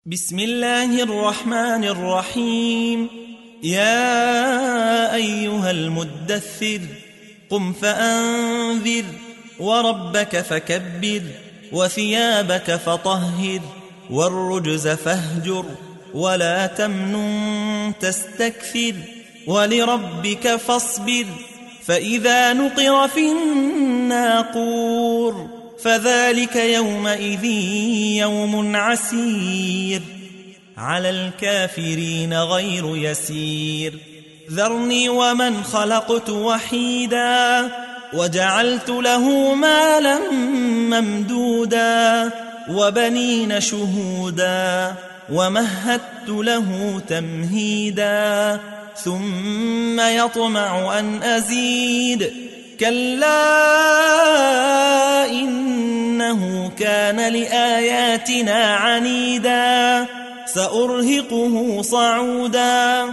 بسم الله الرحمن الرحيم. يا أيها المدثر قم فأنذر وربك فكبر وثيابك فطهر والرجز فاهجر ولا تمنن تستكثر ولربك فاصبر فإذا نقر في الناقور فذلك يومئذ يوم عسير على الكافرين غير يسير. ذرني ومن خلقت وحيدا وجعلت له مالا ممدودا وبنين شهودا ومهدت له تمهيدا ثم يطمع أن أزيد كلا إنه كان لآياتنا عنيدا سأرهقه صعودا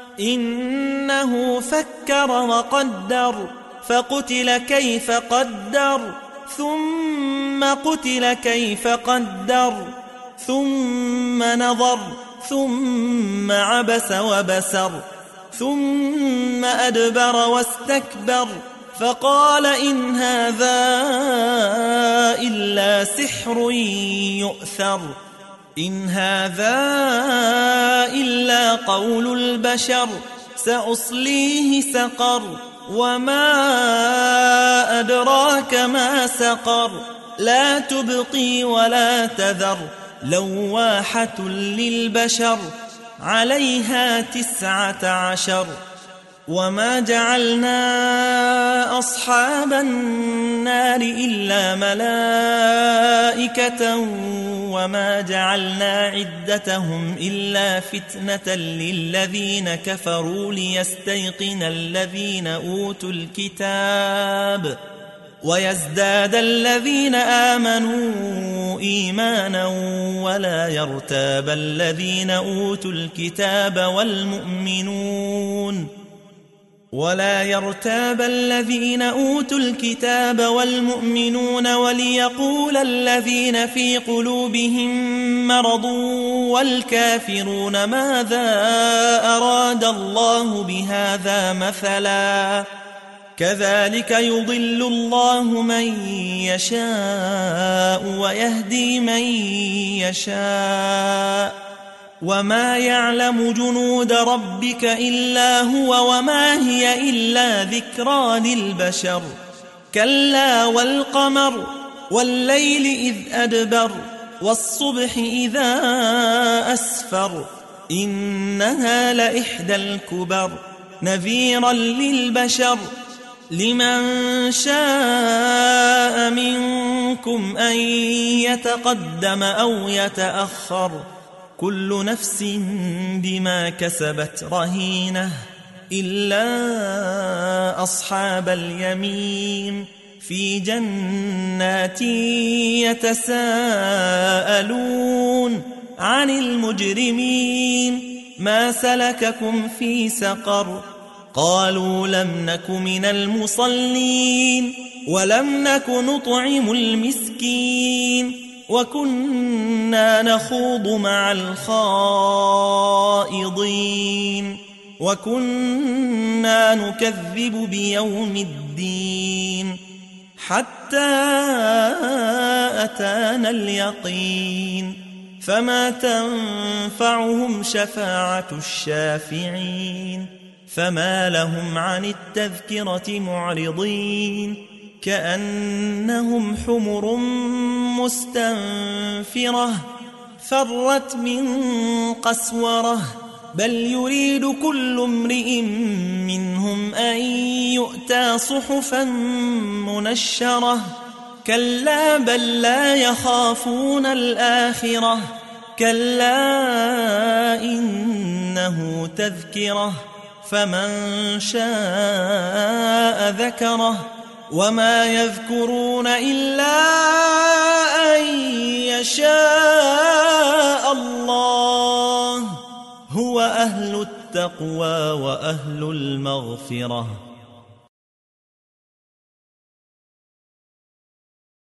إنه فكر وقدر فقتل كيف قدر ثم قتل كيف قدر ثم نظر ثم عبس وبسر ثم أدبر واستكبر فقال إن هذا إلا سحر يؤثر إن هذا إلا قول البشر سأصليه سقر وما أدراك ما سقر لا تبقي ولا تذر لواحة للبشر عليها 19 وما جعلنا أصحاب النار إلا ملائكة وما جعلنا عدتهم إلا فتنة للذين كفروا ليستيقن الذين أوتوا الكتاب ويزداد الذين آمنوا إيمانا ولا يرتاب الذين أوتوا الكتاب والمؤمنون وليقول الذين في قلوبهم مرض والكافرون ماذا أراد الله بهذا مثلا كذلك يضل الله من يشاء ويهدي من يشاء وما يعلم جنود ربك إلا هو وما هي إلا ذكرى للبشر كلا والقمر والليل إذ أدبر والصبح إذا أسفر إنها لإحدى الكبر نذيرا للبشر لمن شاء منكم أن يتقدم أو يتأخر كل نفس بما كسبت رهينة إلا أصحاب اليمين في جنات يتساءلون عن المجرمين ما سلككم في سقر قالوا لم نك من المصلين ولم نك نطعم المسكين وكنا نخوض مع الخائضين وكنا نكذب بيوم الدين حتى أتانا اليقين فما تنفعهم شفاعة الشافعين فما لهم عن التذكرة معرضين كأنهم حمر مستنفرة فرت من قسورة بل يريد كل امرئ منهم أن يؤتى صحفا منشرة كلا بل لا يخافون الآخرة كلا إنه تذكرة فمن شاء ذكره وما يذكرون إلا أن يشاء الله هو أهل التقوى وأهل المغفرة